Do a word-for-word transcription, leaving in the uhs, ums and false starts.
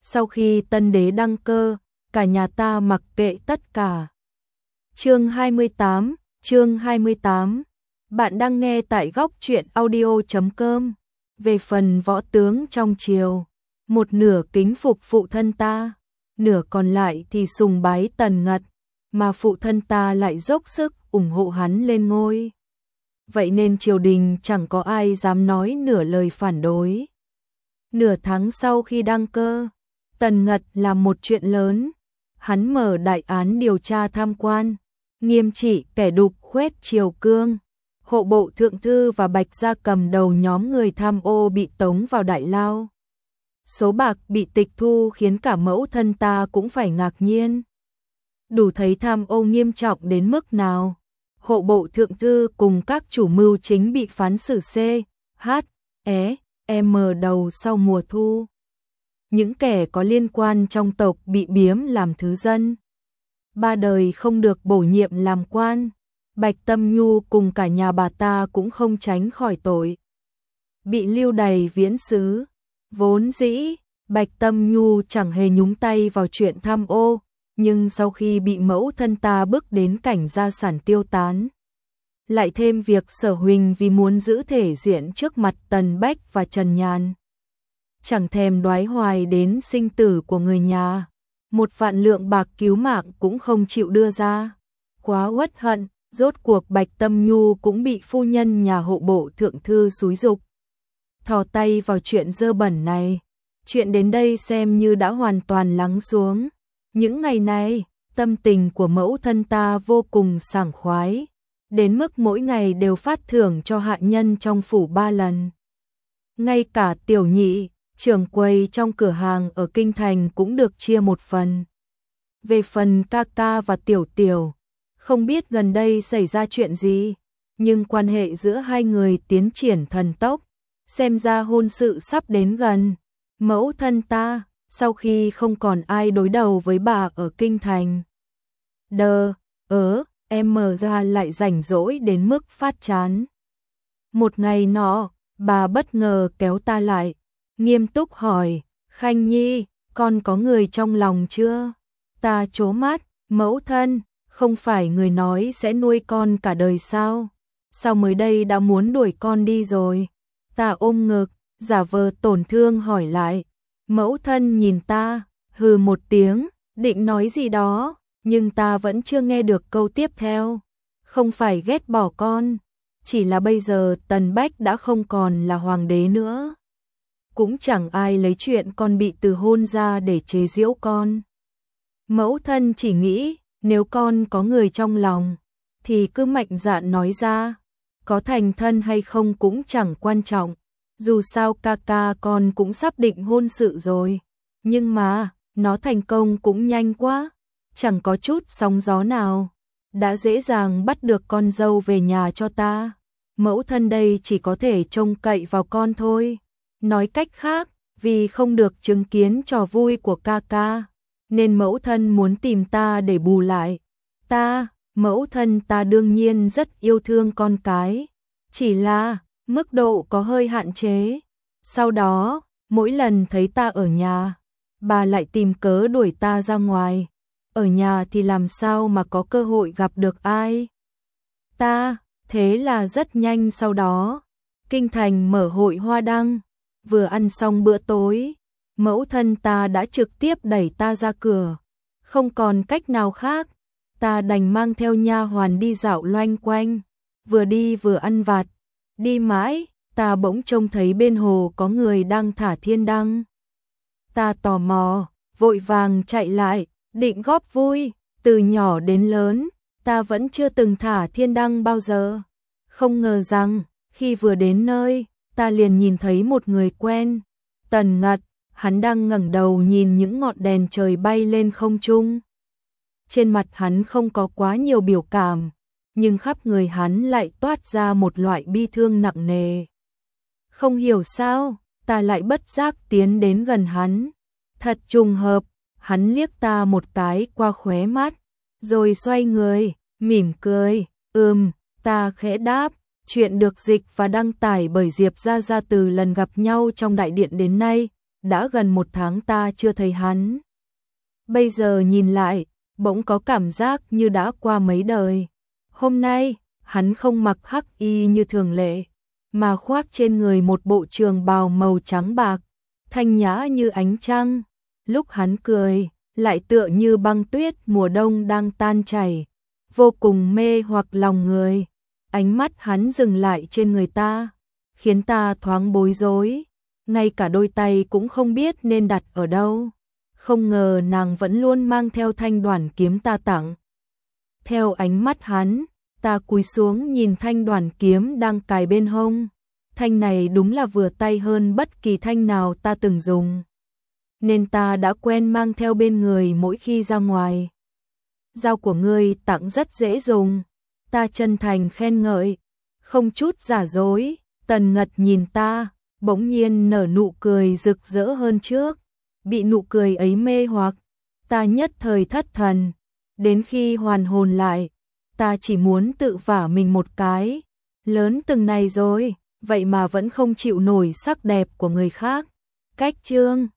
sau khi tân đế đăng cơ, cả nhà ta mặc kệ tất cả. Chương hai mươi tám, chương hai mươi tám. Bạn đang nghe tại góc truyện audio chấm com. Về phần võ tướng trong triều, một nửa kính phục phụ thân ta, nửa còn lại thì sùng bái Tần Ngật, mà phụ thân ta lại dốc sức ủng hộ hắn lên ngôi. Vậy nên triều đình chẳng có ai dám nói nửa lời phản đối. Nửa tháng sau khi đăng cơ, Tần Ngật làm một chuyện lớn. Hắn mở đại án điều tra tham quan, nghiêm trị kẻ đục khoét triều cương. Hộ bộ thượng thư và Bạch Gia cầm đầu nhóm người tham ô bị tống vào đại lao. Số bạc bị tịch thu khiến cả mẫu thân ta cũng phải ngạc nhiên. Đủ thấy tham ô nghiêm trọng đến mức nào. Hộ bộ thượng thư cùng các chủ mưu chính bị phán xử C, H, E, M đầu sau mùa thu. Những kẻ có liên quan trong tộc bị biếm làm thứ dân. Ba đời không được bổ nhiệm làm quan. Bạch Tâm Nhu cùng cả nhà bà ta cũng không tránh khỏi tội. Bị lưu đày viễn xứ. Vốn dĩ, Bạch Tâm Nhu chẳng hề nhúng tay vào chuyện tham ô, nhưng sau khi bị mẫu thân ta bức đến cảnh gia sản tiêu tán, lại thêm việc Sở Huỳnh vì muốn giữ thể diện trước mặt Tần Bách và Trần Nhàn, chẳng thèm đoái hoài đến sinh tử của người nhà, một vạn lượng bạc cứu mạng cũng không chịu đưa ra. Quá uất hận, rốt cuộc Bạch Tâm Nhu cũng bị phu nhân nhà hộ bộ thượng thư xúi giục thò tay vào chuyện dơ bẩn này. Chuyện đến đây xem như đã hoàn toàn lắng xuống. Những ngày này, tâm tình của mẫu thân ta vô cùng sảng khoái, đến mức mỗi ngày đều phát thưởng cho hạ nhân trong phủ ba lần. Ngay cả tiểu nhị, trưởng quầy trong cửa hàng ở Kinh Thành cũng được chia một phần. Về phần ca ca và tiểu tiểu, không biết gần đây xảy ra chuyện gì, nhưng quan hệ giữa hai người tiến triển thần tốc, xem ra hôn sự sắp đến gần. Mẫu thân ta, sau khi không còn ai đối đầu với bà ở Kinh Thành, đờ, ớ, em mở ra lại rảnh rỗi đến mức phát chán. Một ngày nọ, bà bất ngờ kéo ta lại, nghiêm túc hỏi, Khanh Nhi, con có người trong lòng chưa? Ta trố mắt, mẫu thân, không phải người nói sẽ nuôi con cả đời sao? Sao mới đây đã muốn đuổi con đi rồi? Ta ôm ngực, giả vờ tổn thương hỏi lại. Mẫu thân nhìn ta, hừ một tiếng, định nói gì đó, nhưng ta vẫn chưa nghe được câu tiếp theo. Không phải ghét bỏ con, chỉ là bây giờ Tần Bách đã không còn là hoàng đế nữa. Cũng chẳng ai lấy chuyện con bị từ hôn ra để chế giễu con. Mẫu thân chỉ nghĩ, nếu con có người trong lòng, thì cứ mạnh dạn nói ra, có thành thân hay không cũng chẳng quan trọng. Dù sao ca ca con cũng sắp định hôn sự rồi, nhưng mà, nó thành công cũng nhanh quá, chẳng có chút sóng gió nào, đã dễ dàng bắt được con dâu về nhà cho ta. Mẫu thân đây chỉ có thể trông cậy vào con thôi. Nói cách khác, vì không được chứng kiến trò vui của ca ca, nên mẫu thân muốn tìm ta để bù lại. Ta, mẫu thân ta đương nhiên rất yêu thương con cái, chỉ là mức độ có hơi hạn chế. Sau đó, mỗi lần thấy ta ở nhà, bà lại tìm cớ đuổi ta ra ngoài. Ở nhà thì làm sao mà có cơ hội gặp được ai? Ta, thế là rất nhanh sau đó, Kinh Thành mở hội hoa đăng. Vừa ăn xong bữa tối, mẫu thân ta đã trực tiếp đẩy ta ra cửa. Không còn cách nào khác, ta đành mang theo nha hoàn đi dạo loanh quanh, vừa đi vừa ăn vặt. Đi mãi, ta bỗng trông thấy bên hồ có người đang thả thiên đăng. Ta tò mò, vội vàng chạy lại, định góp vui. Từ nhỏ đến lớn, ta vẫn chưa từng thả thiên đăng bao giờ. Không ngờ rằng, khi vừa đến nơi, ta liền nhìn thấy một người quen. Tần Ngật, hắn đang ngẩng đầu nhìn những ngọn đèn trời bay lên không trung. Trên mặt hắn không có quá nhiều biểu cảm, nhưng khắp người hắn lại toát ra một loại bi thương nặng nề. Không hiểu sao, ta lại bất giác tiến đến gần hắn. Thật trùng hợp, hắn liếc ta một cái qua khóe mắt, rồi xoay người, mỉm cười, ừm, ta khẽ đáp. Chuyện được dịch và đăng tải bởi Diệp Gia Gia từ lần gặp nhau trong đại điện đến nay, đã gần một tháng ta chưa thấy hắn. Bây giờ nhìn lại, bỗng có cảm giác như đã qua mấy đời. Hôm nay, hắn không mặc hắc y như thường lệ, mà khoác trên người một bộ trường bào màu trắng bạc, thanh nhã như ánh trăng. Lúc hắn cười, lại tựa như băng tuyết mùa đông đang tan chảy, vô cùng mê hoặc lòng người. Ánh mắt hắn dừng lại trên người ta, khiến ta thoáng bối rối, ngay cả đôi tay cũng không biết nên đặt ở đâu. Không ngờ nàng vẫn luôn mang theo thanh đoản kiếm ta tặng. Theo ánh mắt hắn, ta cúi xuống nhìn thanh đoản kiếm đang cài bên hông. Thanh này đúng là vừa tay hơn bất kỳ thanh nào ta từng dùng, nên ta đã quen mang theo bên người mỗi khi ra ngoài. Dao của ngươi tặng rất dễ dùng, ta chân thành khen ngợi, không chút giả dối. Tần Ngật nhìn ta, bỗng nhiên nở nụ cười rực rỡ hơn trước. Bị nụ cười ấy mê hoặc, ta nhất thời thất thần. Đến khi hoàn hồn lại, ta chỉ muốn tự vả mình một cái. Lớn từng này rồi, vậy mà vẫn không chịu nổi sắc đẹp của người khác. Cách chương